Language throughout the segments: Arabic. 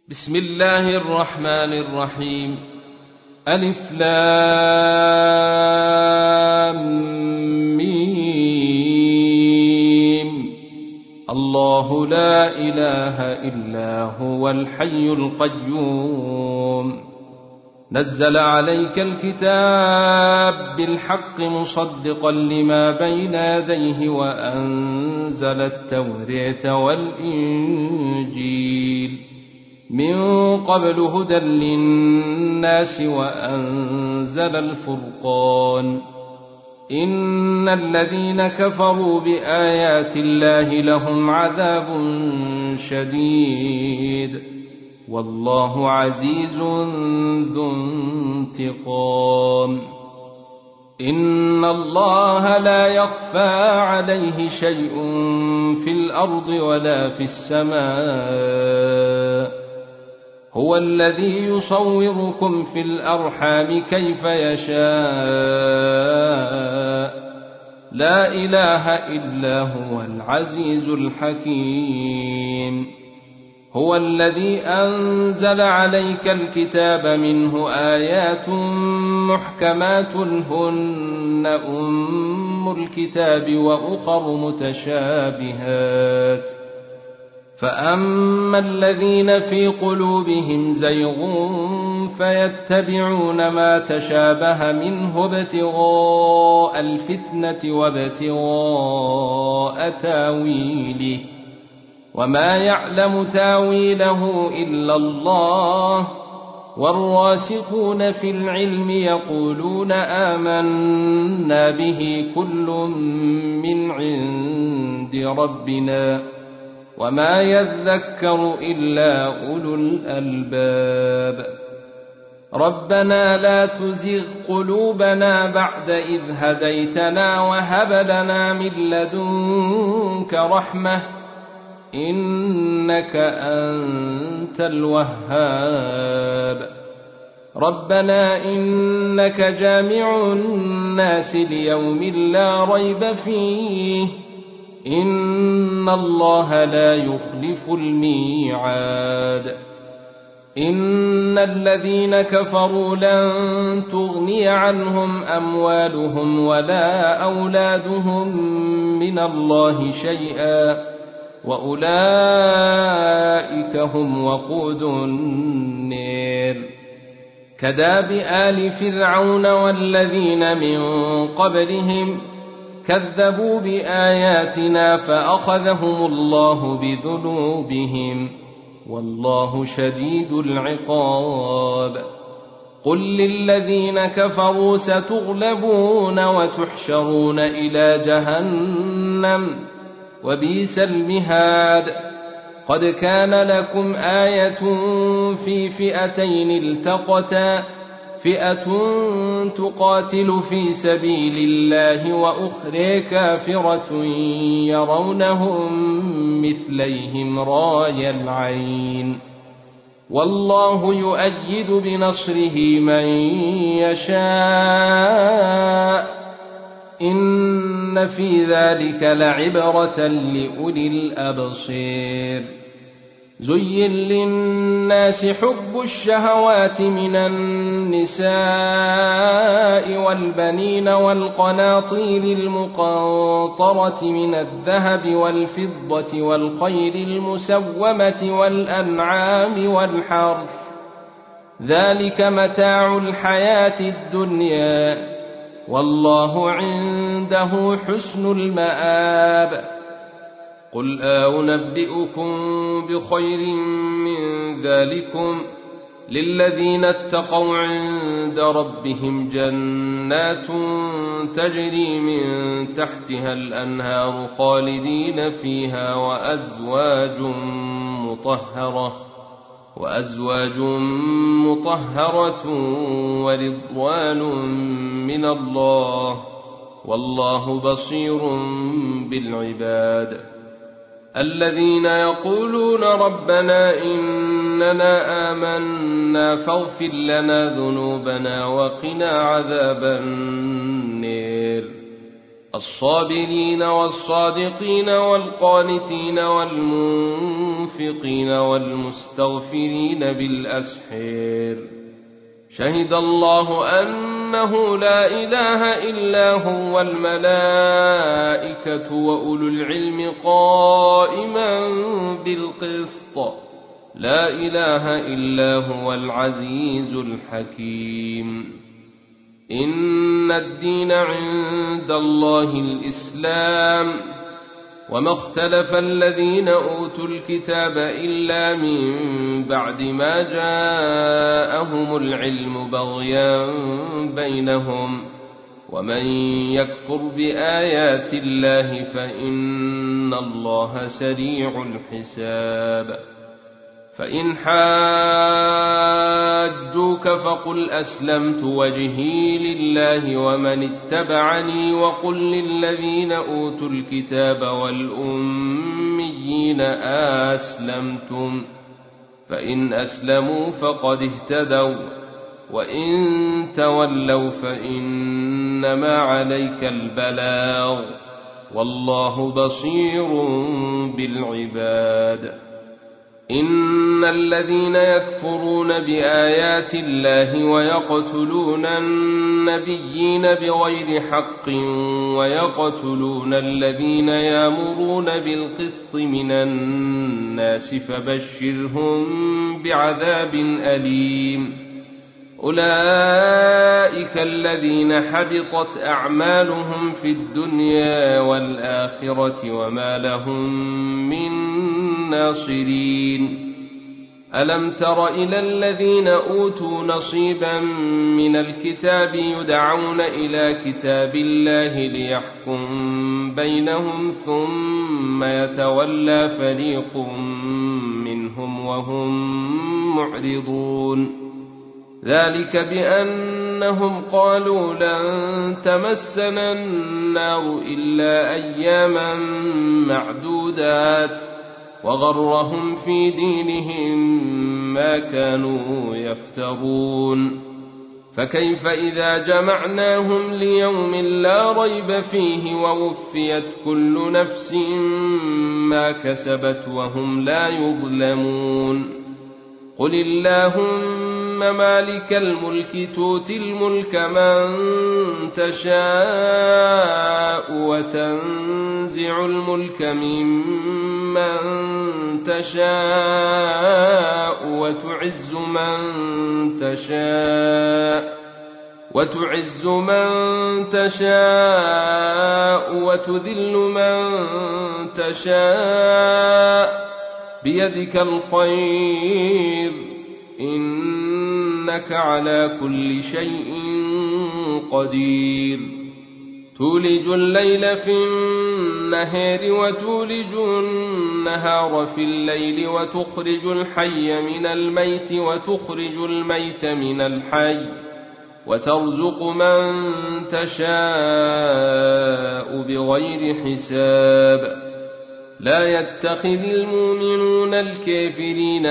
بسم الله الرحمن الرحيم. ألف لام ميم. الله لا إله إلا هو الحي القيوم. نزل عليك الكتاب بالحق مصدقا لما بين يديه وأنزل التوراة والإنجيل من قبل هدى للناس وأنزل الفرقان. إن الذين كفروا بآيات الله لهم عذاب شديد والله عزيز ذو انتقام. إن الله لا يخفى عليه شيء في الأرض ولا في السماء. هو الذي يصوركم في الأرحام كيف يشاء. لا إله إلا هو العزيز الحكيم. هو الذي أنزل عليك الكتاب منه آيات محكمات هن أم الكتاب وأخر متشابهات. فأما الذين في قلوبهم زيغ فيتبعون ما تشابه منه ابتغاء الفتنة وابتغاء تاويله وما يعلم تاويله إلا الله. والراسخون في العلم يقولون آمنا به كل من عند ربنا وما يذكر إلا أولو الألباب. ربنا لا تزغ قلوبنا بعد إذ هديتنا وهب لنا من لدنك رحمة إنك أنت الوهاب. ربنا إنك جامع الناس ليوم لا ريب فيه إن الله لا يخلف الميعاد. إن الذين كفروا لن تغني عنهم أموالهم ولا أولادهم من الله شيئا وأولئك هم وقود النار. كداب آل فرعون والذين من قبلهم كذبوا بآياتنا فأخذهم الله بذنوبهم والله شديد العقاب. قل للذين كفروا ستغلبون وتحشرون إلى جهنم وبئس المهاد. قد كان لكم آية في فئتين التقتا فئة تقاتل في سبيل الله وأخرى كافرة يرونهم مثليهم راي العين والله يؤيد بنصره من يشاء. إن في ذلك لعبرة لأولي الأبصير. زين للناس حب الشهوات من النساء والبنين والقناطير المقنطرة من الذهب والفضة والخيل المسومة والأنعام والحرث ذلك متاع الحياة الدنيا والله عنده حسن المآب. قل أنبئكم بخير من ذلكم للذين اتقوا عند ربهم جنات تجري من تحتها الأنهار خالدين فيها وأزواج مطهرة ورضوان من الله والله بصير بالعباد. الذين يقولون ربنا إننا آمنا فاغفر لنا ذنوبنا وقنا عذاب النار. الصابرين والصادقين والقانتين والمنفقين والمنفقين والمستغفرين بالأسحار شهد الله أنه لا إله إلا هو والملائكة وأولو العلم قائما بالقسط لا إله إلا هو العزيز الحكيم إن الدين عند الله الإسلام وما اختلف الذين أوتوا الكتاب إلا من بعد ما جاءهم العلم بغيا بينهم ومن يكفر بآيات الله فإن الله سريع الحساب فإن حاجوك فقل أسلمت وجهي لله ومن اتبعني وقل للذين أوتوا الكتاب والأميين أسلمتم فإن أسلموا فقد اهتدوا وإن تولوا فإنما عليك البلاغ والله بصير بالعباد إن الذين يكفرون بآيات الله ويقتلون النبيين بغير حق ويقتلون الذين يأمرون بالقسط من الناس فبشرهم بعذاب أليم أولئك الذين حبطت أعمالهم في الدنيا والآخرة وما لهم من ناصرين ألم تر إلى الذين أوتوا نصيبا من الكتاب يدعون إلى كتاب الله ليحكم بينهم ثم يتولى فريق منهم وهم معرضون ذلك بأنهم قالوا لن تمسنا النار إلا أياما معدودات وغرهم في دينهم ما كانوا يفترون فكيف إذا جمعناهم ليوم لا ريب فيه ووفيت كل نفس ما كسبت وهم لا يظلمون قل اللهم مالك الملك تؤتي الملك من تشاء وتنزع الملك ممن تشاء وتعز من تشاء وتذل من تشاء بيدك الخير إنك على كل شيء قدير تولج الليل في النهار وتولج النهار في الليل وتخرج الحي من الميت وتخرج الميت من الحي وترزق من تشاء بغير حساب لا يتخذ المؤمنون الكافرين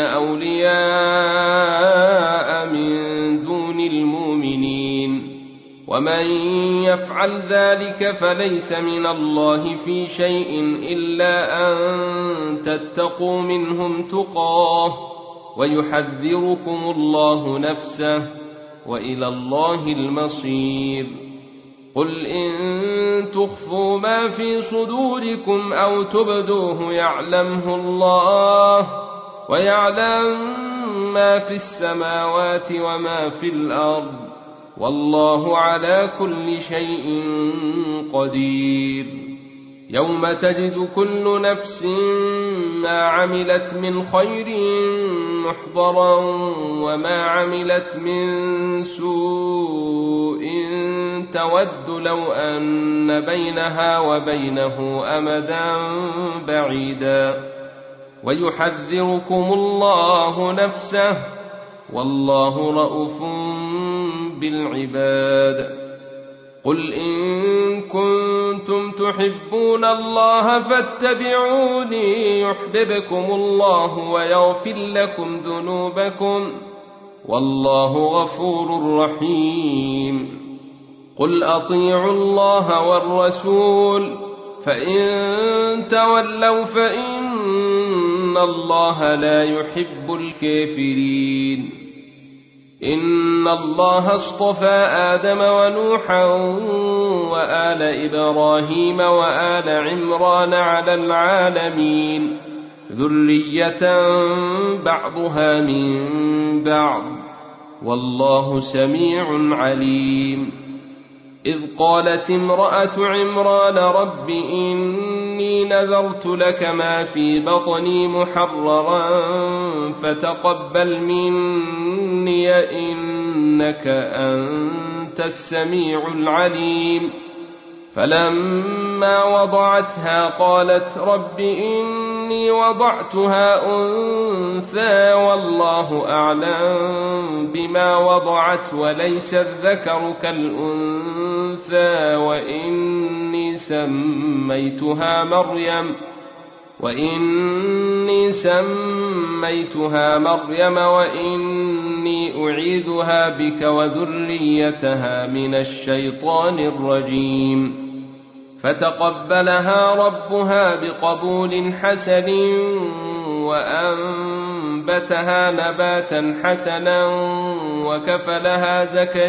أولياء من دون المؤمنين ومن يفعل ذلك فليس من الله في شيء إلا أن تتقوا منهم تقاه ويحذركم الله نفسه وإلى الله المصير قل إن تخفوا ما في صدوركم أو تبدوه يعلمه الله ويعلم ما في السماوات وما في الأرض والله على كل شيء قدير يوم تجد كل نفس ما عملت من خير محضرا وما عملت من سوء تود لو أن بينها وبينه أمدا بعيدا ويحذركم الله نفسه والله رءوف بالعباد قل إن كنتم تحبون الله فاتبعوني يحببكم الله ويغفر لكم ذنوبكم والله غفور رحيم قل أطيعوا الله والرسول فإن تولوا فإن إن الله لا يحب الكافرين. إن الله اصطفى آدم ونوحا وآل إبراهيم وآل عمران على العالمين ذرية بعضها من بعض والله سميع عليم. إذ قالت امرأة عمران رب إني نذرت لك ما في بطني محررا فتقبل مني إنك أنت السميع العليم. فلما وضعتها قالت رب إني وضعتها أنثى والله أعلم بما وضعت وليس الذكر كالأنثى وإني سميتها مريم وإني أعيذها بك وذريتها من الشيطان الرجيم. فتقبلها ربها بقبول حسن وأنبتها نباتا حسنا وكفلها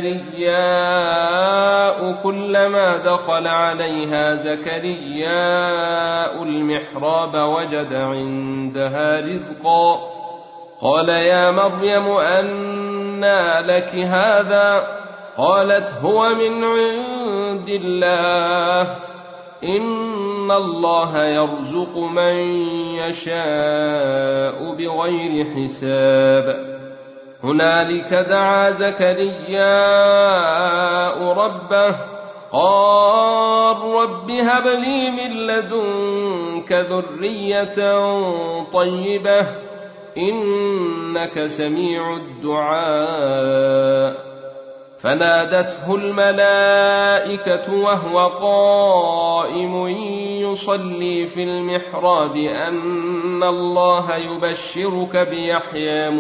زكرياء كلما دخل عليها زكرياء المحراب وجد عندها رزقا قال يا مريم أنى لك هذا قالت هو من عند الله إن الله يرزق من يشاء بغير حساب. هنالك دعا زكرياء ربه قال رب هب لي من لدنك ذرية طيبة إنك سميع الدعاء. فنادته الملائكة وهو قائم يصلي في المحراب أن الله يبشرك بيحيى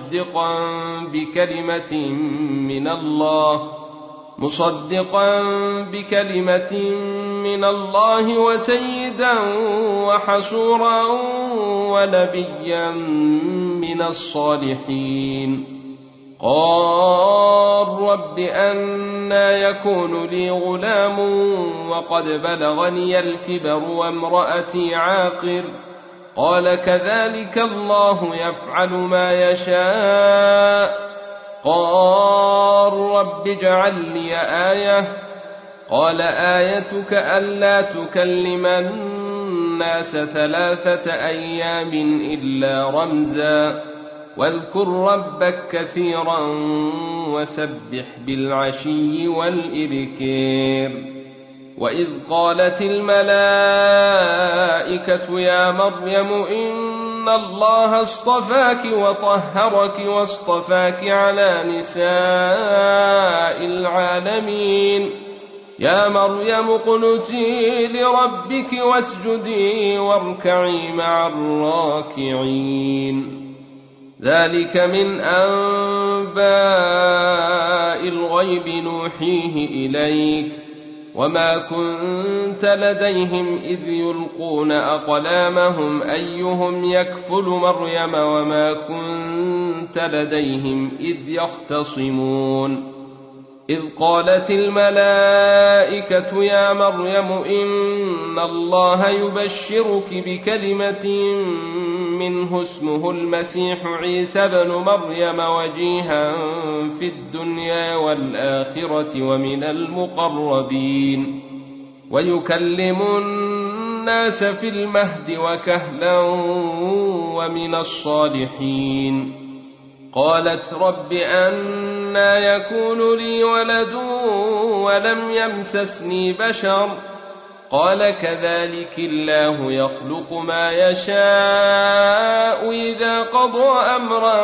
مصدقا بكلمة من الله وسيدا وحصورا ونبيا من الصالحين. قال رب أنى يكون لي غلام وقد بلغني الكبر وامرأتي عاقر قال كذلك الله يفعل ما يشاء. قال رب اجعل لي آية قال آيتك ألا تكلم الناس 3 أيام إلا رمزا واذكر ربك كثيرا وسبح بالعشي والإبكار. وإذ قالت الملائكة يا مريم إن الله اصطفاك وطهرك واصطفاك على نساء العالمين يا مريم اقنتي لربك واسجدي واركعي مع الراكعين. ذلك من أنباء الغيب نوحيه إليك وما كنت لديهم إذ يلقون أقلامهم أيهم يكفل مريم وما كنت لديهم إذ يختصمون. إذ قالت الملائكة يا مريم إن الله يبشرك بكلمة منه اسمه المسيح عيسى بن مريم وجيها في الدنيا والآخرة ومن المقربين ويكلم الناس في المهد وكهلا ومن الصالحين. قالت رب أنى يكون لي ولد ولم يمسسني بشر قال كذلك الله يخلق ما يشاء إذا قضى أمرا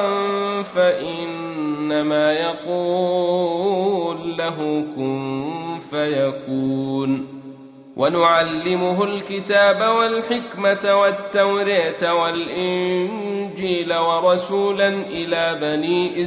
فإنما يقول له كن فيكون. ونعلمه الكتاب والحكمة والتوراة والإنجيل ورسولا إلى بني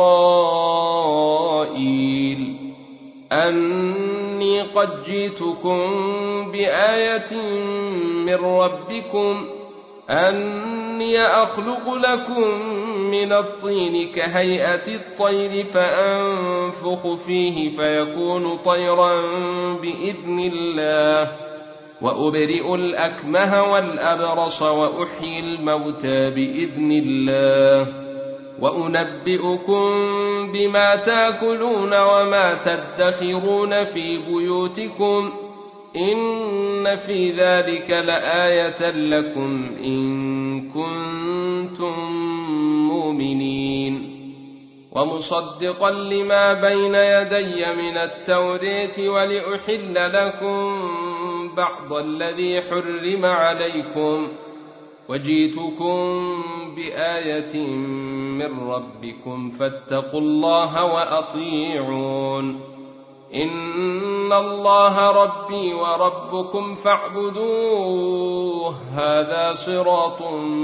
إسرائيل أني قد جئتكم بآية من ربكم أن أني أخلق لكم من الطين كهيئة الطير فأنفخ فيه فيكون طيرا بإذن الله وأبرئ الأكمه والأبرص وأحيي الموتى بإذن الله وأنبئكم بما تأكلون وما تدخرون في بيوتكم إن في ذلك لآية لكم إن كنتم مؤمنين ومصدقا لما بين يدي من التوراة ولأحل لكم بعض الذي حرم عليكم وجئتكم بآية من ربكم فاتقوا الله وأطيعون إن الله ربي وربكم فاعبدوه هذا صراط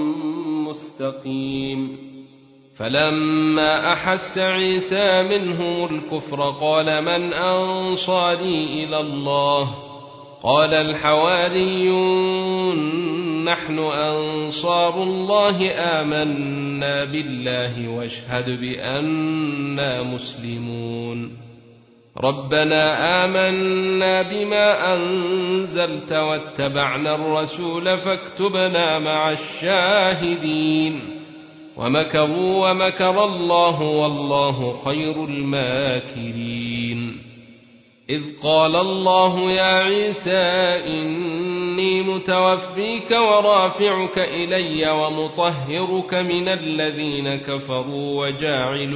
مستقيم فلما أحس عيسى منهم الكفر قال من أنصاري إلى الله قال الحواريون نحن أنصار الله آمنا بالله واشهد بأننا مسلمون ربنا آمنا بما أنزلت واتبعنا الرسول فاكتبنا مع الشاهدين ومكروا ومكر الله والله خير الماكرين إذ قال الله يا عيسى إني متوفيك ورافعك إلي ومطهرك من الذين كفروا وجاعل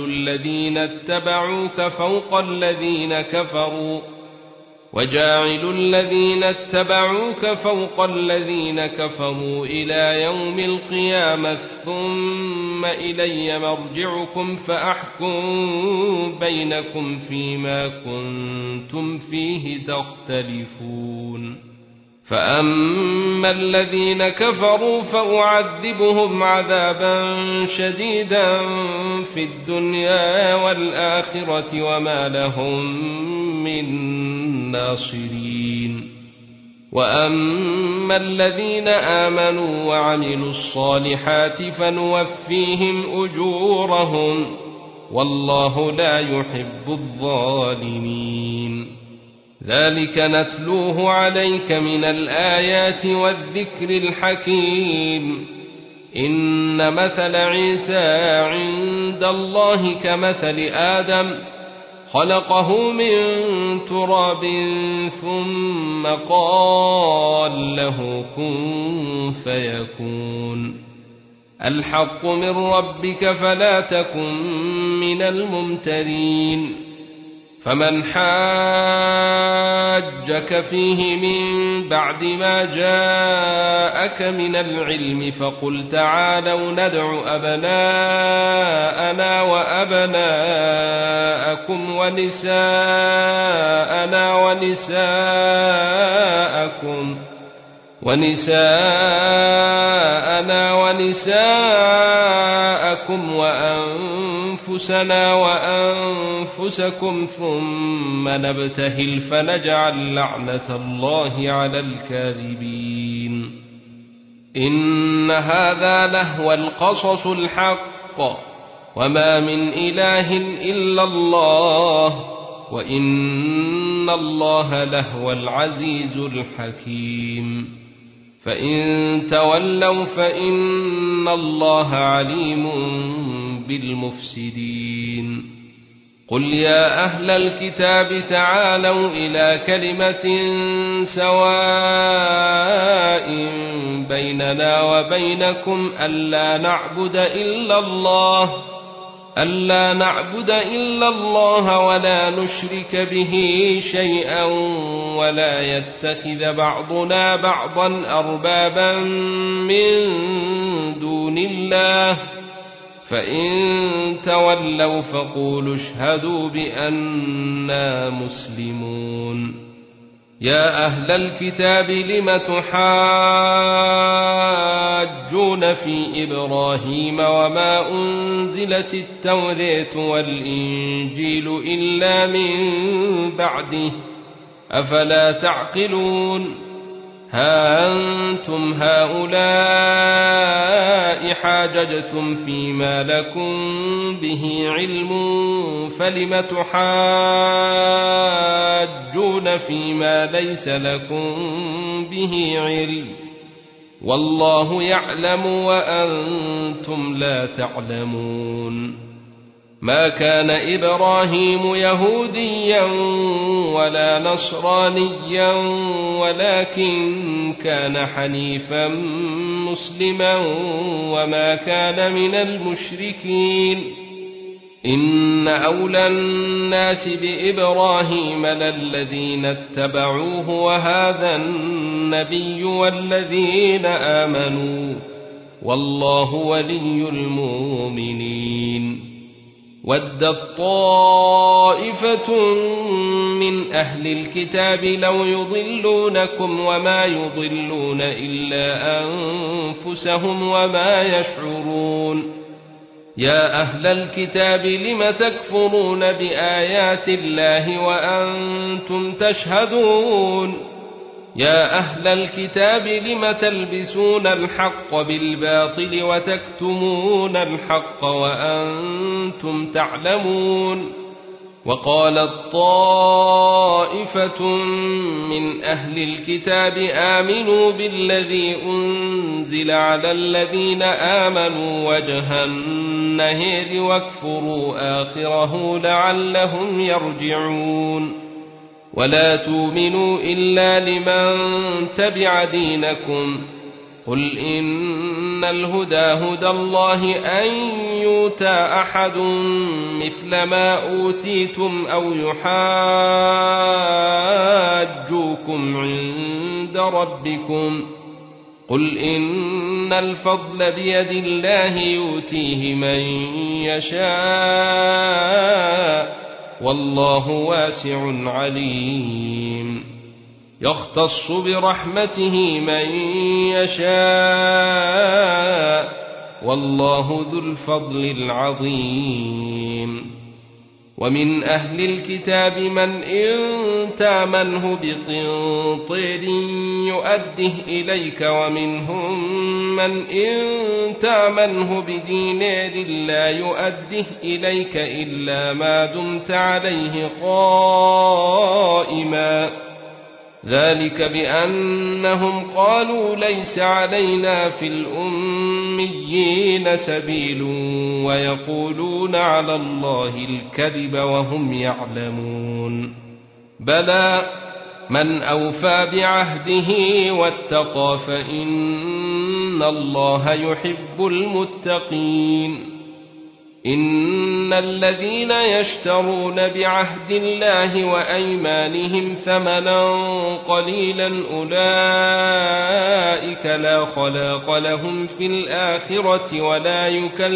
الذين اتبعوك فوق الذين كفروا إلى يوم القيامة ثم إلي مرجعكم فأحكم بينكم فيما كنتم فيه تختلفون فأما الذين كفروا فأعذبهم عذابا شديدا في الدنيا والآخرة وما لهم من ناصرين وأما الذين آمنوا وعملوا الصالحات فنوفيهم أجورهم والله لا يحب الظالمين ذلك نتلوه عليك من الآيات والذكر الحكيم إن مثل عيسى عند الله كمثل آدم خلقه من تراب ثم قال له كن فيكون الحق من ربك فلا تكن من الممترين فمن حاجك فيه من بعد ما جاءك من العلم فقل تعالوا ندع أبناءنا وأبناءكم ونساءنا ونساءكم وأنفسنا وأنفسكم ثم نبتهل فنجعل لعنة الله على الكاذبين إن هذا لهو القصص الحق وما من إله إلا الله وإن الله لهو العزيز الحكيم فإن تولوا فإن الله عليم بالمفسدين قل يا أهل الكتاب تعالوا إلى كلمة سواء بيننا وبينكم ألا نعبد إلا الله ولا نشرك به شيئا ولا يتخذ بعضنا بعضا أربابا من دون الله فإن تولوا فقولوا اشهدوا بأننا مسلمون يا أهل الكتاب لم تحاجون في إبراهيم وما أنزلت التوراة والإنجيل إلا من بعده أفلا تعقلون ها أنتم هؤلاء حاججتم فيما لكم به علم فلم تحاجون فيما ليس لكم به علم والله يعلم وأنتم لا تعلمون ما كان إبراهيم يهوديا ولا نصرانيا ولكن كان حنيفا مسلما وما كان من المشركين إن أولى الناس بإبراهيم للذين اتبعوه وهذا النبي والذين آمنوا والله ولي المؤمنين ودت طائفة من أهل الكتاب لو يضلونكم وما يضلون إلا أنفسهم وما يشعرون يا أهل الكتاب لم تكفرون بآيات الله وأنتم تشهدون يا أهل الكتاب لم تلبسون الحق بالباطل وتكتمون الحق وأنتم تعلمون وقالت طائفة من أهل الكتاب آمنوا بالذي أنزل على الذين آمنوا وجه النهار واكفروا آخره لعلهم يرجعون ولا تؤمنوا إلا لمن تبع دينكم قل إن الهدى هدى الله أن يؤتى أحد مثل ما أوتيتم أو يحاجوكم عند ربكم قل إن الفضل بيد الله يؤتيه من يشاء والله واسع عليم يختص برحمته من يشاء والله ذو الفضل العظيم ومن أهل الكتاب من إن تامنه بقنطير يؤده إليك ومنهم من إن تامنه بدينار لا يؤده إليك إلا ما دمت عليه قائما ذلك بأنهم قالوا ليس علينا في الأميين سبيل ويقولون على الله الكذب وهم يعلمون بلى من أوفى بعهده واتقى فإن الله يحب المتقين إن الذين يشترون بعهد الله وأيمانهم ثمنا قليلا أولئك لا خلاق لهم في الآخرة ولا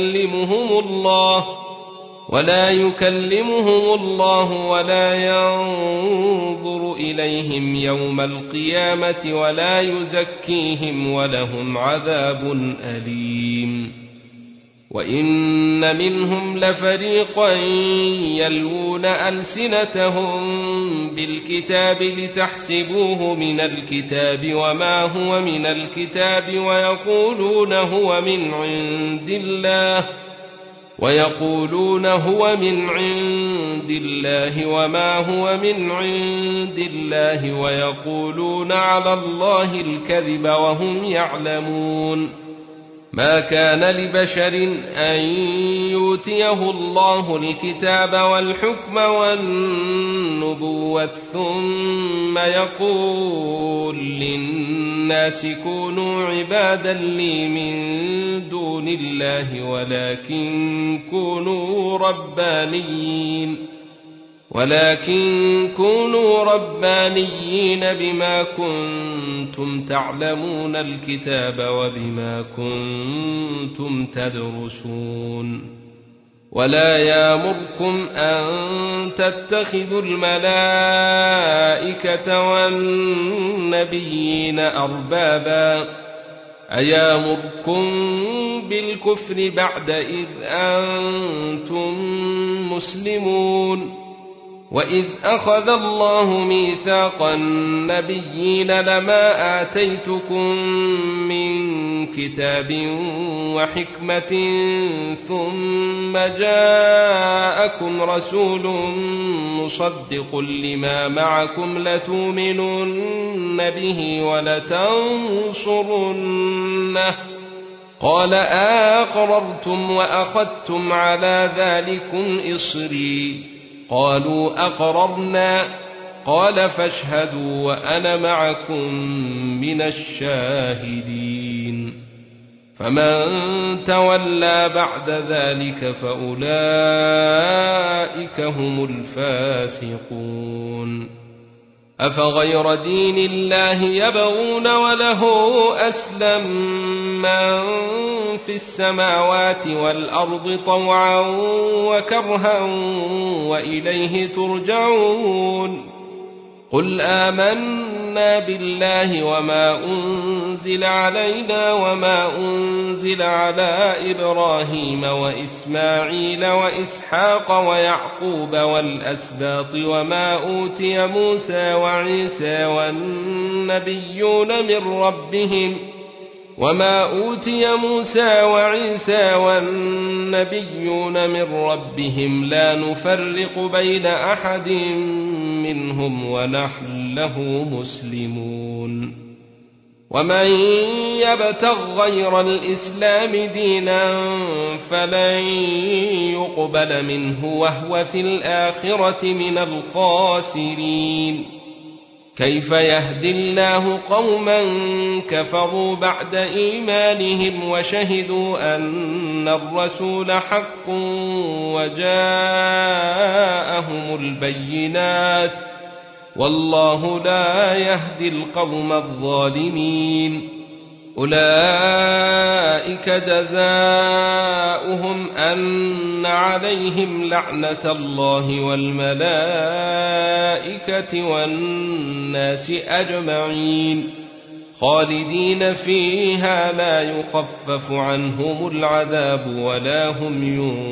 يكلمهم الله ولا ينظر إليهم يوم القيامة ولا يزكيهم ولهم عذاب أليم وإن منهم لفريقا يلوون ألسنتهم بالكتاب لتحسبوه من الكتاب وما هو من الكتاب ويقولون هو من عند الله وما هو من عند الله ويقولون على الله الكذب وهم يعلمون ما كان لبشر أن يؤتيه الله الكتاب والحكم والنبوة ثم يقول للناس كونوا عبادا لي من دون الله ولكن كونوا ربانيين بما كنتم تعلمون الكتاب وبما كنتم تدرسون ولا يأمركم أن تتخذوا الملائكة والنبيين أربابا أيامركم بالكفر بعد إذ أنتم مسلمون وإذ أخذ الله ميثاق النبيين لما آتيتكم من كتاب وحكمة ثم جاءكم رسول مصدق لما معكم لتؤمنن به ولتنصرنه قال أقررتم وأخذتم على ذلكم إصري قالوا أقررنا قال فاشهدوا وأنا معكم من الشاهدين فمن تولى بعد ذلك فأولئك هم الفاسقون أفغير دين الله يبغون وله أسلم من في السماوات والأرض طوعا وكرها وإليه ترجعون قل آمنا بالله وما أنزل علينا وما أنزل على إبراهيم وإسماعيل وإسحاق ويعقوب والأسباط وما أوتي موسى وعيسى والنبيون من ربهم لا نفرق بين أحد منهم ونحن له مسلمون ومن يبتغ غير الإسلام دينا فلن يقبل منه وهو في الآخرة من الخاسرين كيف يهدي الله قوما كفروا بعد إيمانهم وشهدوا أن الرسول حق وجاءهم البينات والله لا يهدي القوم الظالمين أولئك جزاؤهم أن عليهم لعنة الله والملائكة والناس أجمعين خالدين فيها لا يخفف عنهم العذاب ولا هم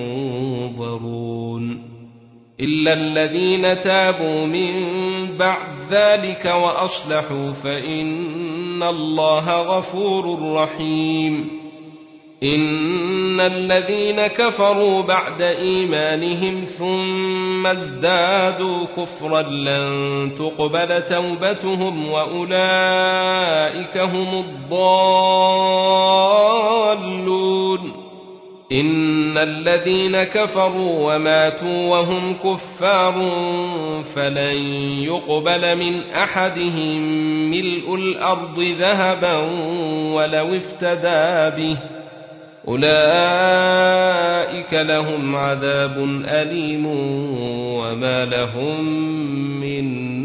ينظرون إلا الذين تابوا من بعد ذلك وأصلحوا فإن الله غفور رحيم إن الذين كفروا بعد إيمانهم ثم ازدادوا كفرا لن تقبل توبتهم وأولئك هم الضالون إن الذين كفروا وماتوا وهم كفار فلن يقبل من أحدهم ملء الأرض ذهبا ولو افتدى به أولئك لهم عذاب أليم وما لهم من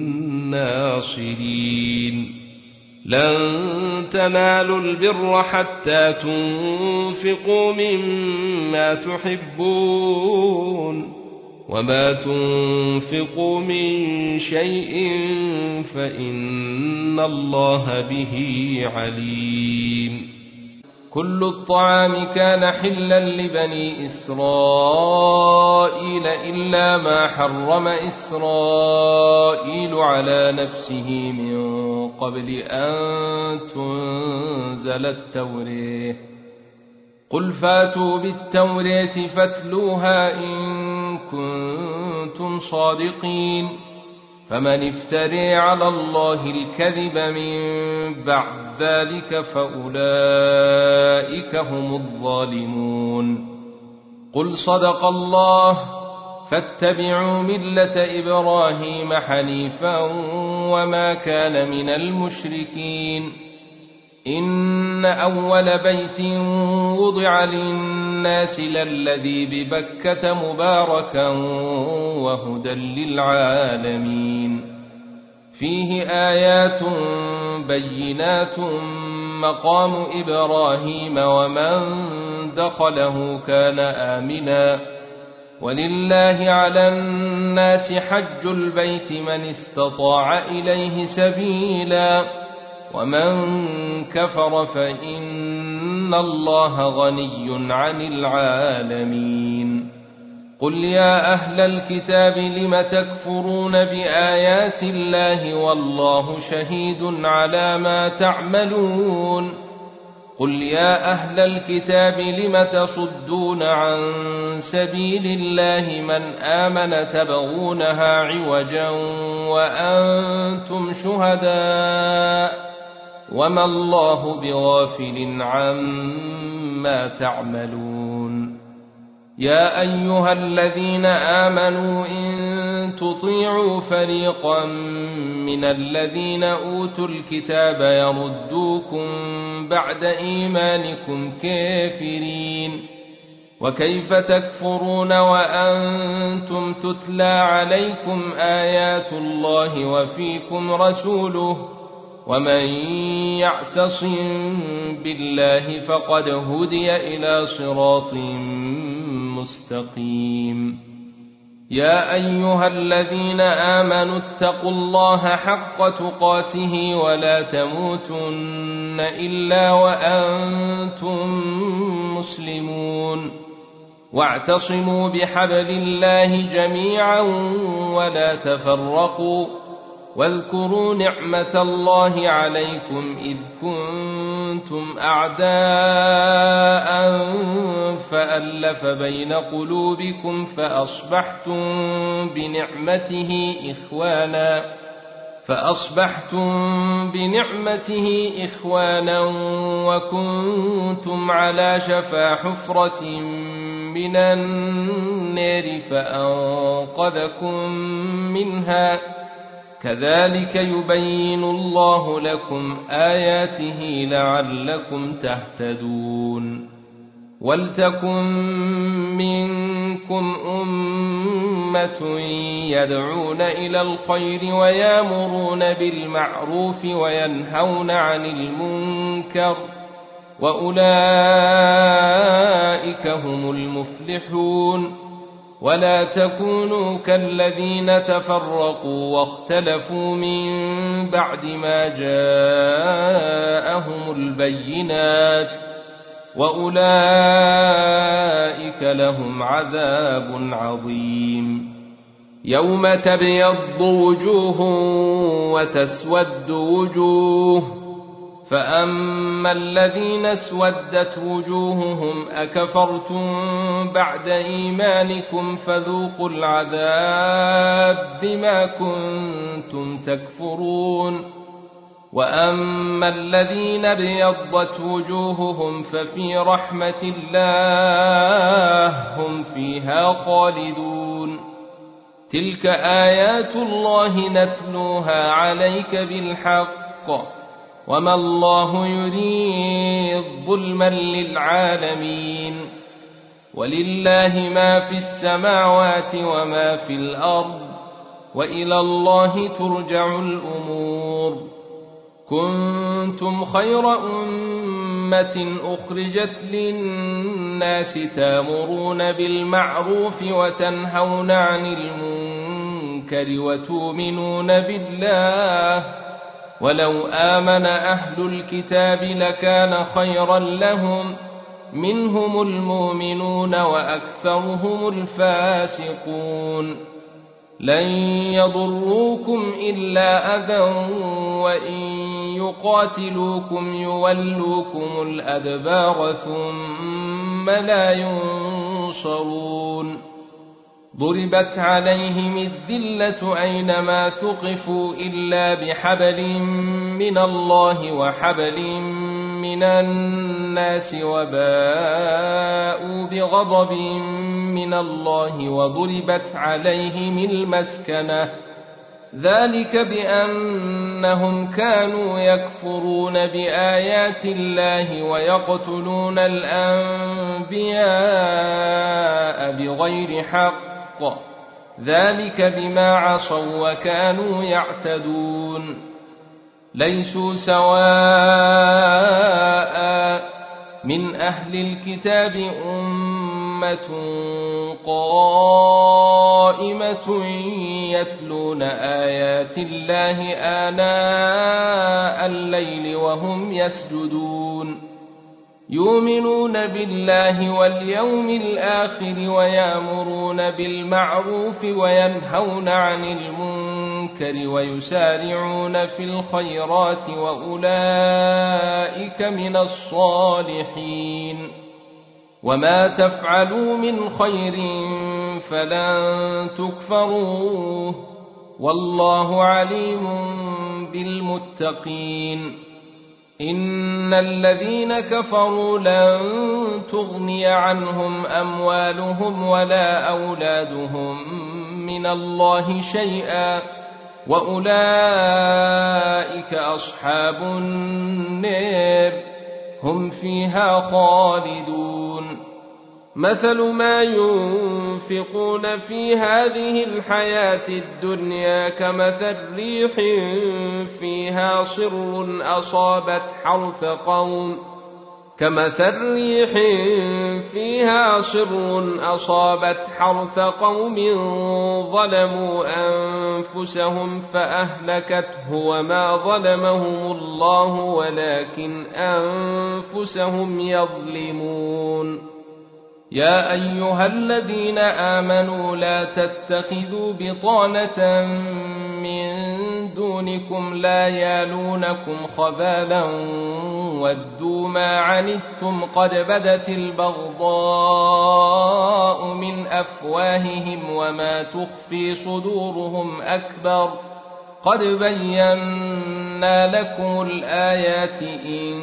ناصرين لن تنالوا البر حتى تنفقوا مما تحبون وما تنفقوا من شيء فإن الله به عليم كل الطعام كان حلا لبني إسرائيل إلا ما حرم إسرائيل على نفسه من قبل أن تنزل التوراة قل فاتوا بالتوراة فاتلوها إن كنتم صادقين فمن افتري على الله الكذب من بعد ذلك فأولئك هم الظالمون قل صدق الله فاتبعوا ملة إبراهيم حنيفا وما كان من المشركين إن أول بيت وضع للناس للذي ببكة مباركا وهدى للعالمين فيه آيات بينات مقام إبراهيم ومن دخله كان آمنا ولله على الناس حج البيت من استطاع إليه سبيلا ومن كفر فإن الله غني عن العالمين قل يا أهل الكتاب لم تكفرون بآيات الله والله شهيد على ما تعملون قل يا أهل الكتاب لم تصدون عن سبيل الله من آمن تبغونها عوجا وأنتم شهداء وما الله بغافل عما تعملون يا أيها الذين آمنوا إن تطيعوا فريقا من الذين أوتوا الكتاب يردوكم بعد إيمانكم كافرين وكيف تكفرون وأنتم تتلى عليكم آيات الله وفيكم رسوله ومن يعتصم بالله فقد هدي إلى صراط مستقيم يا أيها الذين آمنوا اتقوا الله حق تقاته ولا تموتن إلا وأنتم مسلمون واعتصموا بحبل الله جميعا ولا تفرقوا واذكروا نعمة الله عليكم إذ كنتم أعداء فألف بين قلوبكم فأصبحتم بنعمته إخوانا وكنتم على شفا حفرة من النار فأنقذكم منها كذلك يبين الله لكم آياته لعلكم تهتدون ولتكن منكم أمة يدعون إلى الخير ويامرون بالمعروف وينهون عن المنكر وأولئك هم المفلحون ولا تكونوا كالذين تفرقوا واختلفوا من بعد ما جاءهم البينات وأولئك لهم عذاب عظيم يوم تبيض وجوه وتسود وجوه فأما الذين اسودت وجوههم أكفرتم بعد إيمانكم فذوقوا العذاب بما كنتم تكفرون وأما الذين ابيضت وجوههم ففي رحمة الله هم فيها خالدون تلك آيات الله نتلوها عليك بالحق وما الله يريد ظلما للعالمين ولله ما في السماوات وما في الأرض وإلى الله ترجع الأمور كنتم خير أمة أخرجت للناس تامرون بالمعروف وتنهون عن المنكر وتؤمنون بالله ولو آمن أهل الكتاب لكان خيرا لهم منهم المؤمنون وأكثرهم الفاسقون لن يضروكم إلا أذى وإن يقاتلوكم يولوكم الأدبار ثم لا ينصرون ضربت عليهم الذلة أينما ثقفوا إلا بحبل من الله وحبل من الناس وباءوا بغضب من الله وضربت عليهم المسكنة ذلك بأنهم كانوا يكفرون بآيات الله ويقتلون الأنبياء بغير حق ذلك بما عصوا وكانوا يعتدون ليسوا سواء من أهل الكتاب أمة قائمة يتلون آيات الله آناء الليل وهم يسجدون يؤمنون بالله واليوم الآخر ويأمرون يأمرون بالمعروف وينهون عن المنكر ويسارعون في الخيرات وأولئك من الصالحين وما تفعلوا من خير فلن تكفروه والله عليم بالمتقين إن الذين كفروا لن تغني عنهم أموالهم ولا أولادهم من الله شيئا وأولئك أصحاب النار هم فيها خالدون مثل ما ينفقون في هذه الحياة الدنيا كمثل ريح فيها صر أصابت حرث قوم ظلموا أنفسهم فأهلكته وما ظلمهم الله ولكن أنفسهم يظلمون يا أيها الذين آمنوا لا تتخذوا بطانة من دونكم لا يالونكم خبالا ودوا ما عنتم قد بدت البغضاء من أفواههم وما تخفي صدورهم أكبر قد بينا لكم الآيات إن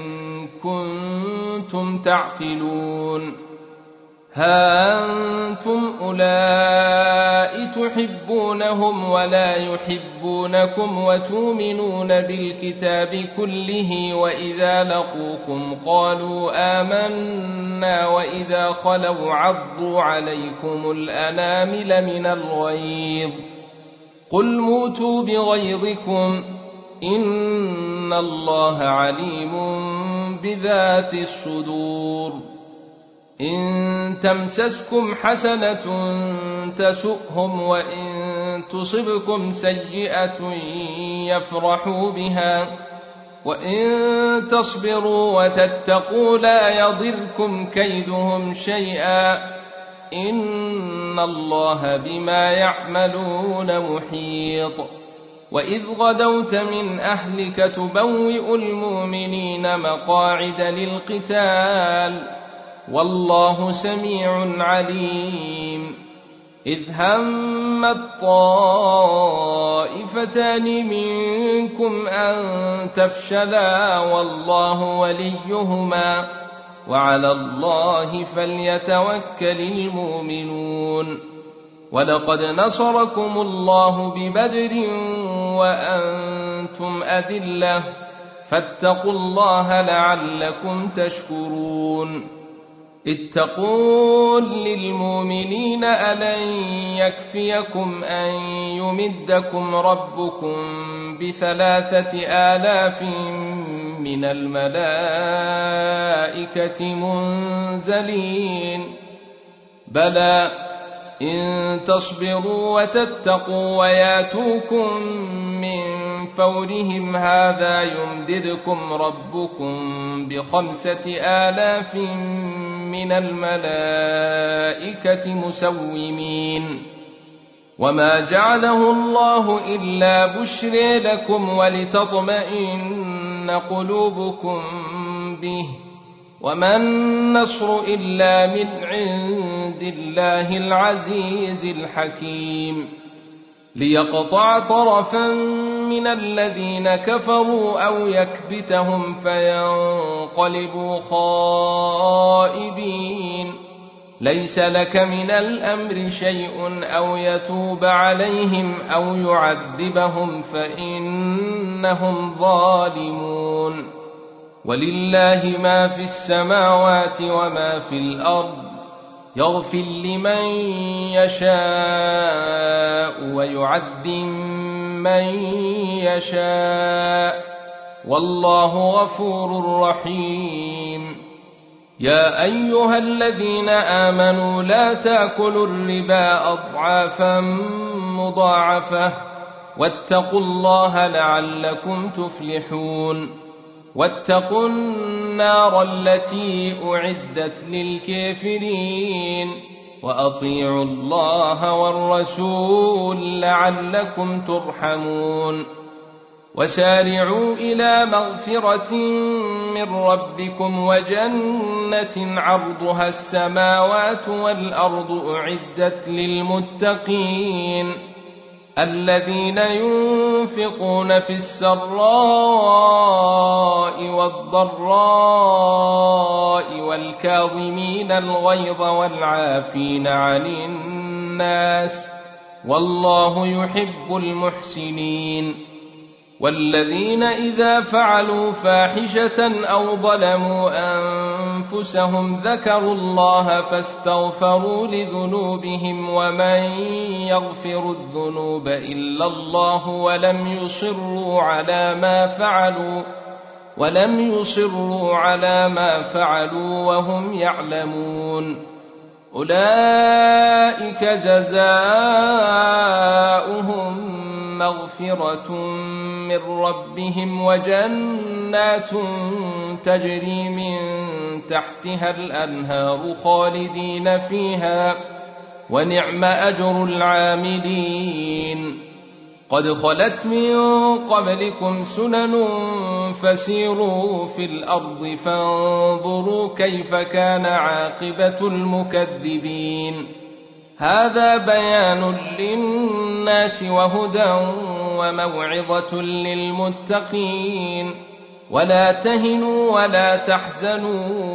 كنتم تعقلون ها أنتم أولئك تحبونهم ولا يحبونكم وتؤمنون بالكتاب كله وإذا لقوكم قالوا آمنا وإذا خلوا عضوا عليكم الأنامل من الغيظ قل موتوا بغيظكم إن الله عليم بذات الصدور إن تمسسكم حسنة تسؤهم وإن تصبكم سيئة يفرحوا بها وإن تصبروا وتتقوا لا يضركم كيدهم شيئا إن الله بما يعملون محيط وإذ غدوت من أهلك تبوئ المؤمنين مقاعد للقتال والله سميع عليم إذ هم الطائفتان منكم أن تفشلا والله وليهما وعلى الله فليتوكل المؤمنون ولقد نصركم الله ببدر وأنتم أذلة فاتقوا الله لعلكم تشكرون إذ تقول للمؤمنين ألن يكفيكم أن يمدكم ربكم ب3,000 من الملائكة منزلين بلى إن تصبروا وتتقوا وياتوكم من فورهم هذا يمددكم ربكم ب5,000 من الملائكة مسومين وما جعله الله إلا بشرى لكم ولتطمئن قلوبكم به وما النصر إلا من عند الله العزيز الحكيم ليقطع طرفا من الذين كفروا أو يكبتهم فينقلبوا خائبين ليس لك من الأمر شيء أو يتوب عليهم أو يعذبهم فإنهم ظالمون ولله ما في السماوات وما في الأرض يغفر لمن يشاء ويعذب من يشاء والله غفور رحيم يا أيها الذين آمنوا لا تأكلوا الربا أضعافا مضاعفة واتقوا الله لعلكم تفلحون واتقوا النار التي أعدت للكافرين وأطيعوا الله والرسول لعلكم ترحمون وسارعوا إلى مغفرة من ربكم وجنة عرضها السماوات والأرض أعدت للمتقين الذين ينفقون في السراء والضراء والكاظمين الغيظ والعافين عن الناس والله يحب المحسنين والذين إذا فعلوا فاحشة أو ظلموا أنفسهم ذكروا الله فاستغفروا لذنوبهم ومن يغفر الذنوب إلا الله ولم يصروا على ما فعلوا وهم يعلمون أولئك جزاؤهم مغفرة من ربهم وجنات تجري من تحتها الأنهار خالدين فيها ونعم أجر العاملين قد خلت من قبلكم سنن فسيروا في الأرض فانظروا كيف كان عاقبة المكذبين هذا بيان للناس وهدى وموعظة للمتقين ولا تهنوا ولا تحزنوا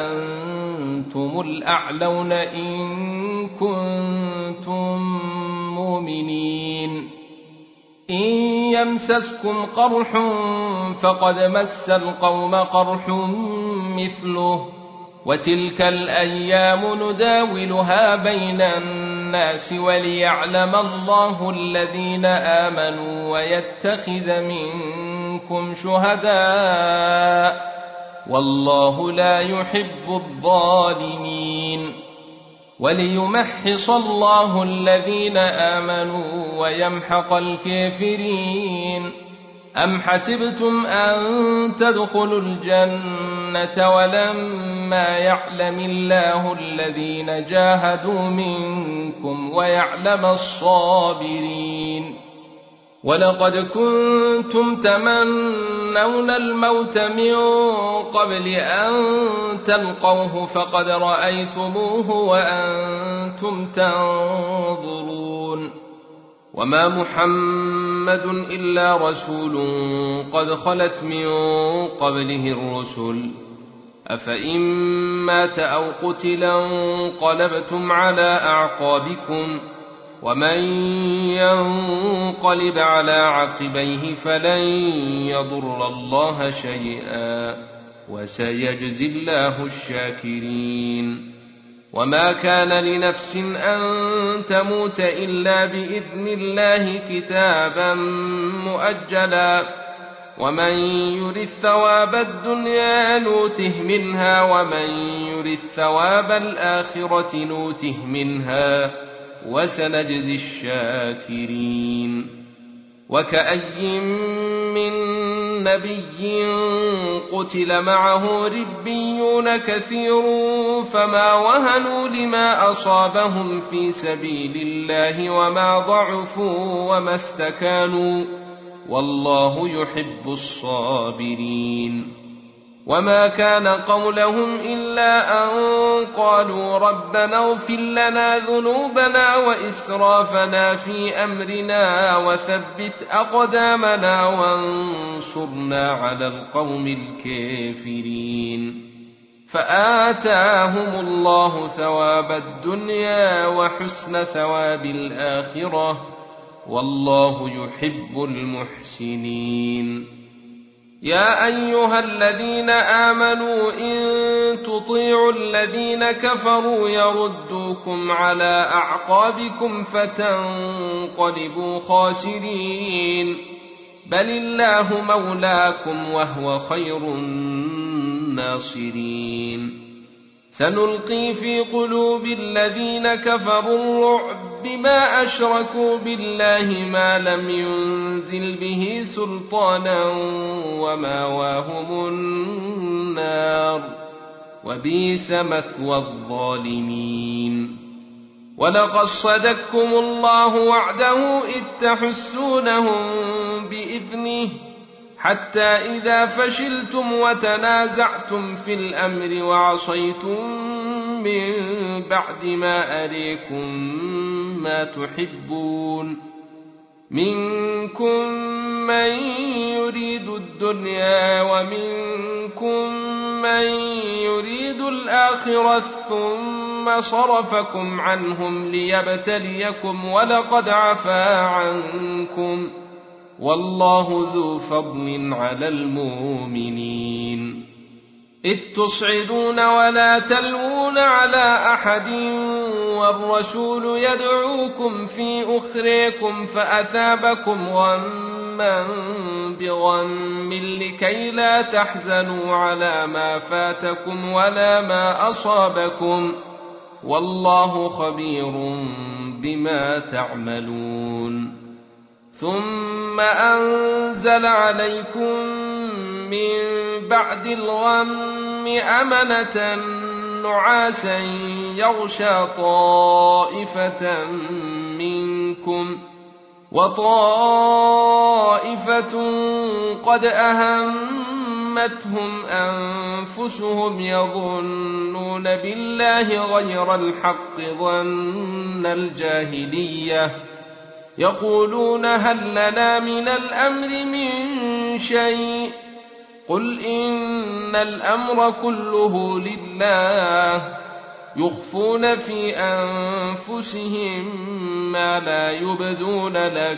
وأنتم الأعلون إن كنتم مؤمنين إن يمسسكم قرح فقد مس القوم قرح مثله وتلك الأيام نداولها بين الناس وليعلم الله الذين آمنوا ويتخذ منكم شهداء والله لا يحب الظالمين وليمحص الله الذين آمنوا ويمحق الكافرين أم حسبتم أن تدخلوا الجنة ولما يعلم الله الذين جاهدوا منكم ويعلم الصابرين ولقد كنتم تمنون الموت من قبل أن تلقوه فقد رأيتموه وأنتم تنظرون وما محمد إلا رسول قد خلت من قبله الرسل أفإن مات أو قتلا انقلبتم على أعقابكم ومن ينقلب على عقبيه فلن يضر الله شيئا وسيجزي الله الشاكرين وما كان لنفس أن تموت إلا بإذن الله كتابا مؤجلا ومن يرث ثواب الدنيا نوته منها ومن يرث ثواب الآخرة نوته منها وسنجزي الشاكرين وكأي من نبي قتل معه ربيون كثير فما وهنوا لما أصابهم في سبيل الله وما ضعفوا وما استكانوا والله يحب الصابرين وما كان قولهم إلا أن قالوا ربنا اغفر لنا ذنوبنا وإسرافنا في أمرنا وثبت أقدامنا وانصرنا على القوم الكافرين فآتاهم الله ثواب الدنيا وحسن ثواب الآخرة والله يحب المحسنين يا أيها الذين آمنوا إن تطيعوا الذين كفروا يردوكم على أعقابكم فتنقلبوا خاسرين بل الله مولاكم وهو خير الناصرين سنلقي في قلوب الذين كفروا الرعب بما أشركوا بالله ما لم ينزل به سلطانا وماواهم النار وبئس مثوى الظالمين ولقد صدقكم الله وعده إذ تحسونهم بإذنه حتى إذا فشلتم وتنازعتم في الأمر وعصيتم من بعد ما أريكم ما تحبون منكم من يريد الدنيا ومنكم من يريد الآخرة ثم صرفكم عنهم ليبتليكم ولقد عفا عنكم والله ذو فضل على المؤمنين إذ تصعدون ولا تلوون على أحد والرسول يدعوكم في أخريكم فأثابكم غما بغم لكي لا تحزنوا على ما فاتكم ولا ما أصابكم والله خبير بما تعملون ثم أنزل عليكم من بعد الغم أمنة نعاسا يغشى طائفة منكم وطائفة قد أهمتهم أنفسهم يظنون بالله غير الحق ظن الجاهلية يقولون هل لنا من الأمر من شيء قل إن الأمر كله لله يخفون في أنفسهم ما لا يبدون لك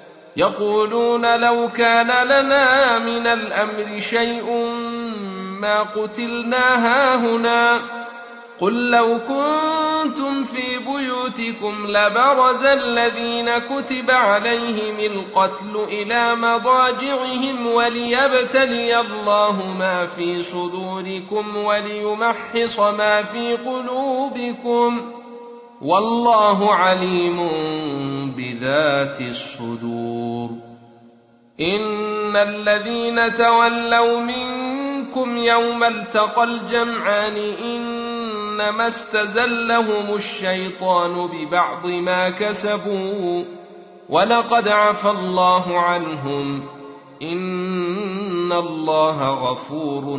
يقولون لو كان لنا من الأمر شيء ما قتلنا هاهنا قل لو كنتم في بيوتكم لبرز الذين كتب عليهم القتل إلى مضاجعهم وليبتلي الله ما في صدوركم وليمحص ما في قلوبكم والله عليم بذات الصدور إن الذين تولوا منكم يوم التقى الجمعان إنما استزلهم الشيطان ببعض ما كسبوا ولقد عفى الله عنهم إن الله غفور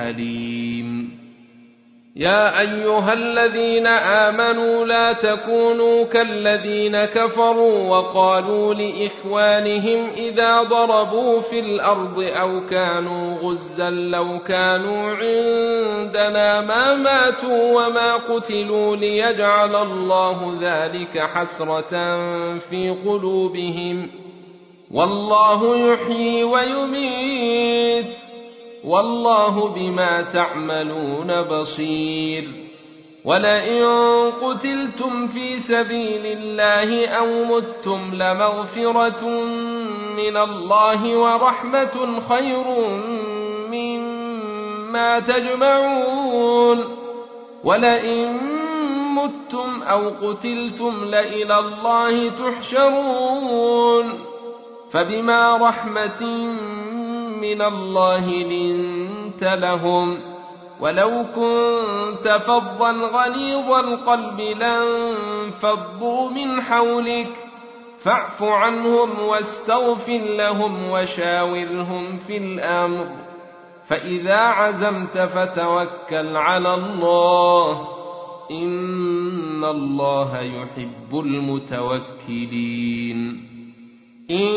حليم يا أيها الذين آمنوا لا تكونوا كالذين كفروا وقالوا لإخوانهم إذا ضربوا في الأرض أو كانوا غزا لو كانوا عندنا ما ماتوا وما قتلوا ليجعل الله ذلك حسرة في قلوبهم والله يحيي ويميت والله بما تعملون بصير ولئن قتلتم في سبيل الله أو متم لمغفرة من الله ورحمة خير مما تجمعون ولئن متم أو قتلتم لإلى الله تحشرون فبما رحمة من الله لنت لهم ولو كنت فظا غليظ القلب لانفضوا من حولك فاعف عنهم واستغفر لهم وشاورهم في الأمر فإذا عزمت فتوكل على الله إن الله يحب المتوكلين إن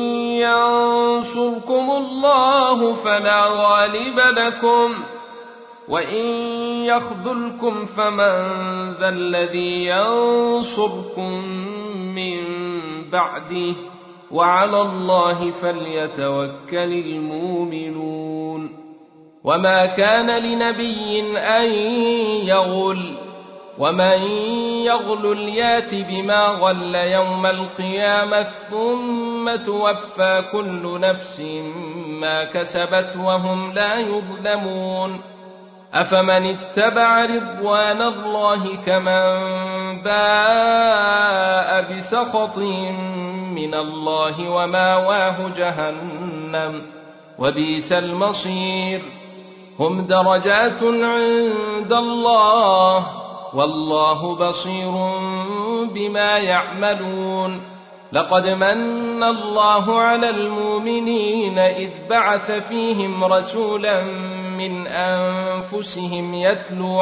ينصركم الله فلا غالب لكم وإن يخذلكم فمن ذا الذي ينصركم من بعده وعلى الله فليتوكل المؤمنون وما كان لنبي أن يغل ومن يغل يات بما غل يوم القيامة ثم توفى كل نفس ما كسبت وهم لا يظلمون أفمن اتبع رضوان الله كمن باء بسخط من الله وماواه جهنم وبئس المصير هم درجات عند الله والله بصير بما يعملون. لقد من الله على المؤمنين إذ بعث فيهم رسولا من أنفسهم يتلو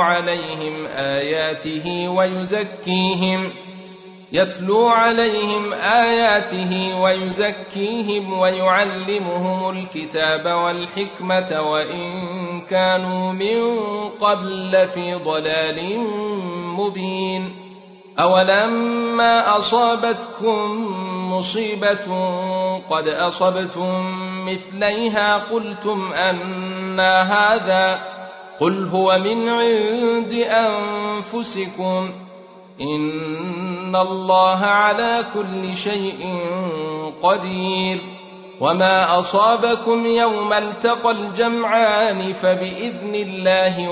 عليهم آياته ويزكيهم ويعلمهم الكتاب والحكمة وإن كانوا من قبل لفي ضلال مبين. أولما أصابتكم مصيبة قد أصبتم مثليها قلتم أنى هذا قل هو من عند أنفسكم إن الله على كل شيء قدير. وما أصابكم يوم التقى الجمعان فبإذن الله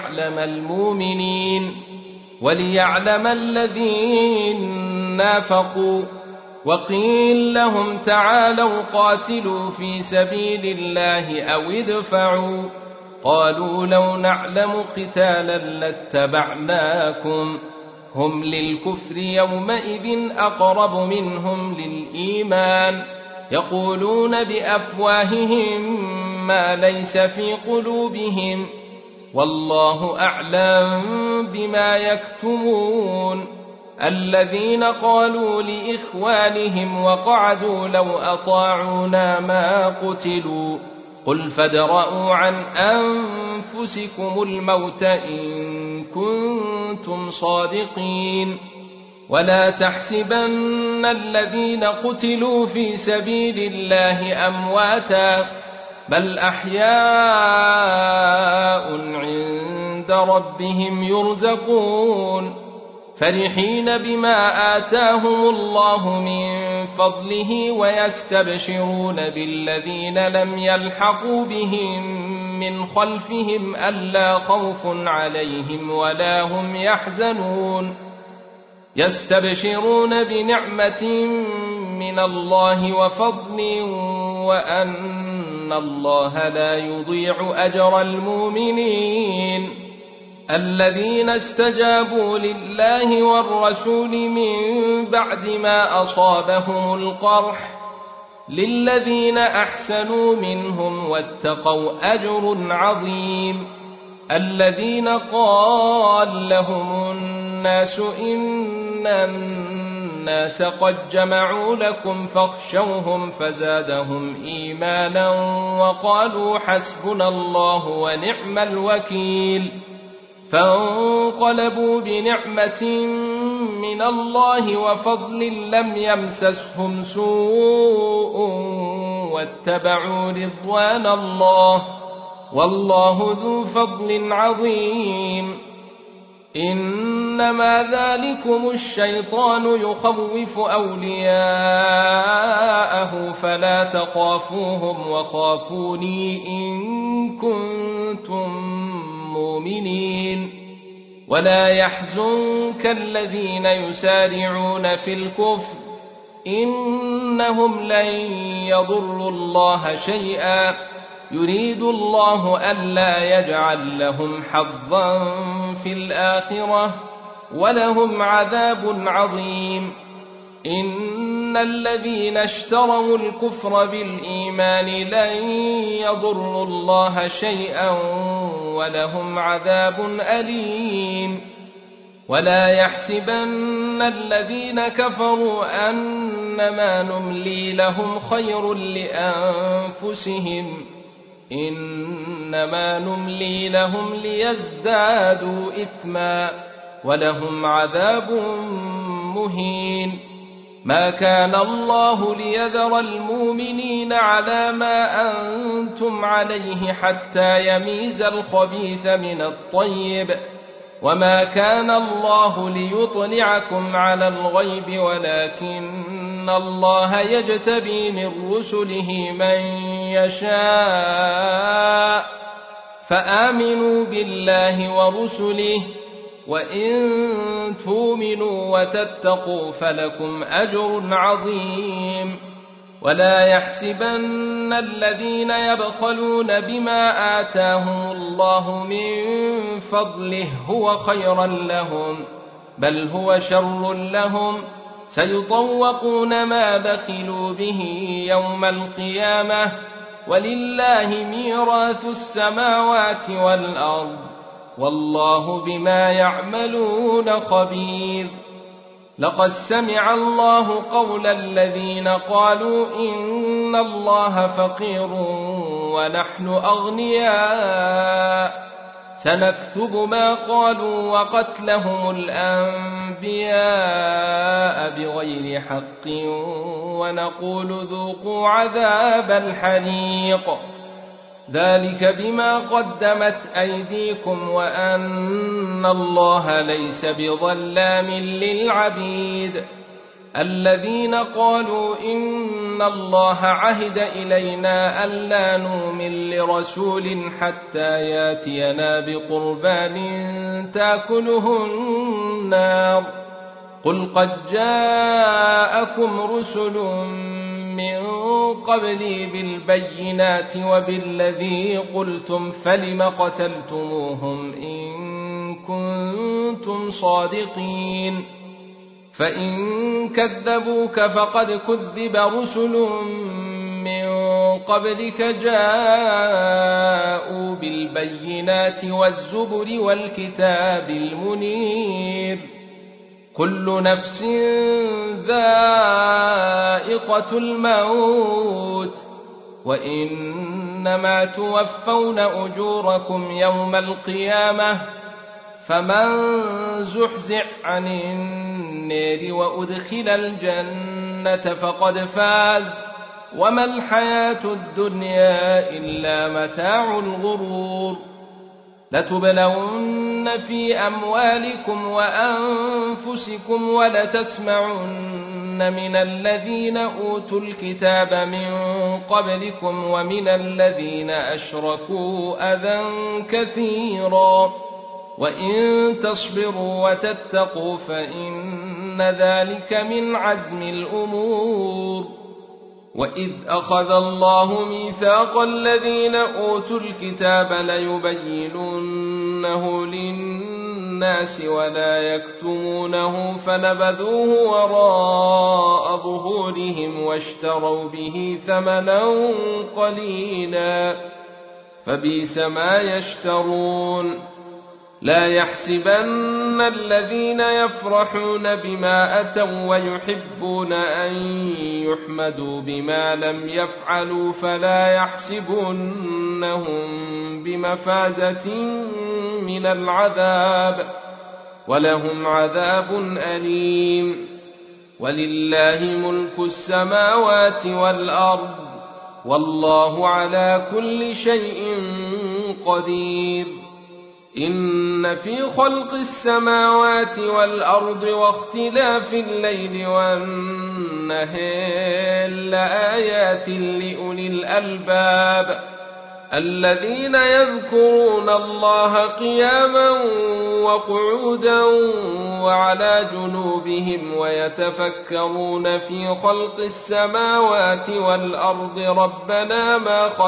وليعلم الذين نافقوا. وقيل لهم تعالوا قاتلوا في سبيل الله أو ادفعوا قالوا لو نعلم قتالا لاتبعناكم هم للكفر يومئذ أقرب منهم للإيمان يقولون بأفواههم ما ليس في قلوبهم والله أعلم بما يكتمون. الذين قالوا لإخوانهم وقعدوا لو أطاعونا ما قتلوا قل فادرءوا عن أنفسكم الموت إن كنتم صادقين. ولا تحسبن الذين قتلوا في سبيل الله أمواتا بل أحياء عند ربهم يرزقون فرحين بما آتاهم الله من فضله ويستبشرون بالذين لم يلحقوا بهم من خلفهم ألا خوف عليهم ولا هم يحزنون يستبشرون بنعمة من الله وفضل وأن الله لا يضيع أجر المؤمنين. الذين استجابوا لله والرسول من بعد ما أصابهم القرح للذين أحسنوا منهم واتقوا أجر عظيم. الذين قال لهم الناس إن الناس قد جمعوا لكم فاخشوهم فزادهم إيمانا وقالوا حسبنا الله ونعم الوكيل. فانقلبوا بنعمة من الله وفضل لم يمسسهم سوء واتبعوا رضوان الله والله ذو فضل عظيم. إنما ذلكم الشيطان يخوف أولياءه فلا تخافوهم وخافوني إن كنتم مؤمنين. ولا يحزنك الذين يسارعون في الكفر إنهم لن يضروا الله شيئا يريد الله ألا يجعل لهم حظا في الآخرة ولهم عذاب عظيم. إن الذين اشتروا الكفر بالإيمان لن يضروا الله شيئا ولهم عذاب أليم. ولا يحسبن الذين كفروا أنما نملي لهم خير لأنفسهم إنما نملي لهم ليزدادوا إثما ولهم عذاب مهين. ما كان الله ليذر المؤمنين على ما أنتم عليه حتى يميز الخبيث من الطيب وما كان الله ليطلعكم على الغيب ولكن الله يجتبي من رسله من يشاء فآمنوا بالله ورسله وإن تؤمنوا وتتقوا فلكم أجر عظيم. ولا يحسبن الذين يبخلون بما آتاهم الله من فضله هو خيرا لهم بل هو شر لهم، سيطوقون ما بخلوا به يوم القيامة، ولله ميراث السماوات والأرض، والله بما يعملون خبير. لقد سمع الله قول الذين قالوا إن الله فقير ونحن أغنياء، سنكتب ما قالوا وقتلهم الأنبياء بغير حق، ونقول ذوقوا عذاب الحريق، ذلك بما قدمت أيديكم وأن الله ليس بظلام للعبيد. الذين قالوا إن الله عهد إلينا ألا نؤمن لرسول حتى ياتينا بقربان تأكله النار، قل قد جاءكم رسل من قبلي بالبينات وبالذي قلتم، فلم قتلتموهم إن كنتم صادقين؟ فإن كذبوك فقد كذب رسل من قبلك جاءوا بالبينات والزبر والكتاب المنير. كل نفس ذائقة الموت، وإنما توفون أجوركم يوم القيامة، فمن زحزح عن النار وأدخل الجنة فقد فاز، وما الحياة الدنيا إلا متاع الغرور. لتبلون في أموالكم وأنفسكم ولتسمعن من الذين أوتوا الكتاب من قبلكم ومن الذين أشركوا أذى كثيرا، وإن تصبروا وتتقوا فإن ذلك من عزم الأمور. وإذ أخذ الله ميثاق الذين أوتوا الكتاب ليبيننه للناس ولا يكتمونه، فنبذوه وراء ظهورهم واشتروا به ثمنا قليلا، فبئس ما يشترون. لا يحسبن الذين يفرحون بما أتوا ويحبون أن يحمدوا بما لم يفعلوا فلا يحسبنهم بمفازة من العذاب، ولهم عذاب أليم. ولله ملك السماوات والأرض، والله على كل شيء قدير. إن في خلق السماوات والأرض واختلاف الليل والنهار لآيات لأولي الألباب، الذين يذكرون الله قياما وقعودا وعلى جنوبهم ويتفكرون في خلق السماوات والأرض ربنا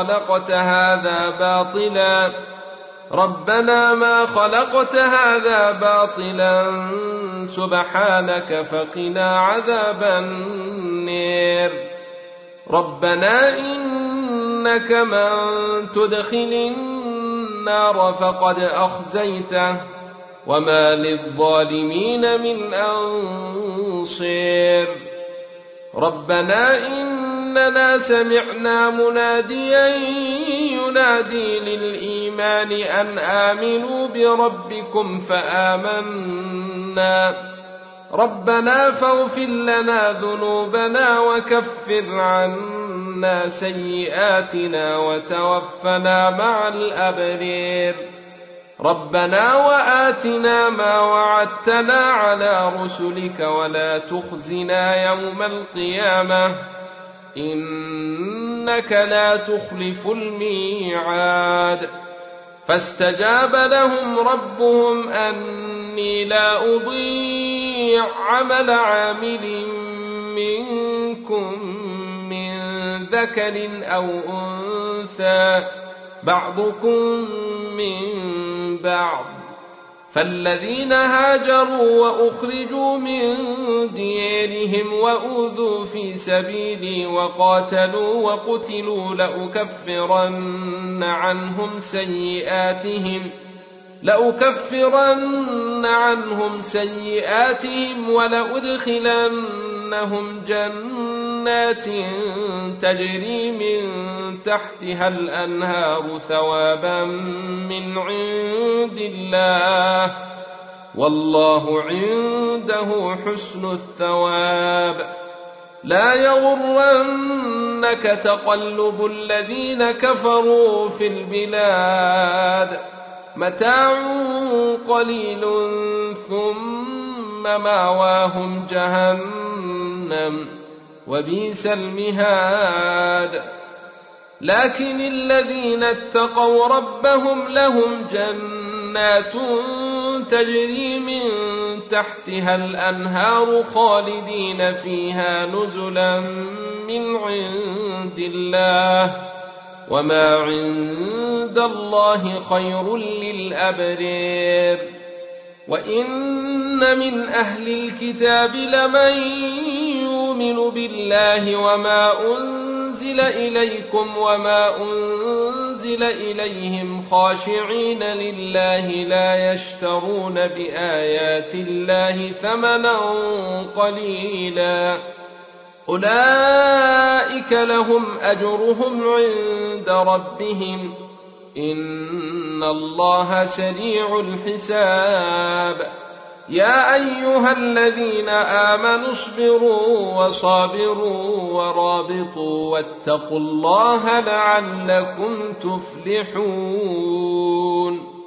ما خلقت هذا باطلا سبحانك فقنا عذاب النار. ربنا إنك من تدخل النار فقد أخزيته وما للظالمين من أنصير. ربنا إننا سمعنا مناديا ينادي للإيمان أن آمنوا بربكم فآمنا، ربنا فاغفر لنا ذنوبنا وكفر عنا سيئاتنا وتوفنا مع الأبرار. ربنا وآتنا ما وعدتنا على رسلك ولا تخزنا يوم القيامة إنك لا تخلف الميعاد. فاستجاب لهم ربهم أني لا أضيع عمل عامل منكم من ذكر أو أنثى بعضكم من بعض، فالذين هاجروا وأخرجوا من ديارهم وأوذوا في سبيلي وقاتلوا وقتلوا لأكفرن عنهم سيئاتهم ولأدخلنهم جنات تجري من تحتها الأنهار ثوابا من عند الله والله عنده حسن الثواب. لا يغرنك تقلب الذين كفروا في البلاد متاع قليل ثم مأواهم جهنم وبئس المهاد. لكن الذين اتقوا ربهم لهم جنات تجري من تحتها الأنهار خالدين فيها نزلا من عند الله وما عند الله خير للأبرار. وإن من أهل الكتاب لمن يؤمن بالله وما أنزل إليكم وما أنزل إليهم خاشعين لله لا يشترون بآيات الله ثمنا قليلا أولئك لهم أجرهم عند ربهم إن الله سريع الحساب. يا أيها الذين آمنوا اصبروا وصابروا ورابطوا واتقوا الله لعلكم تفلحون.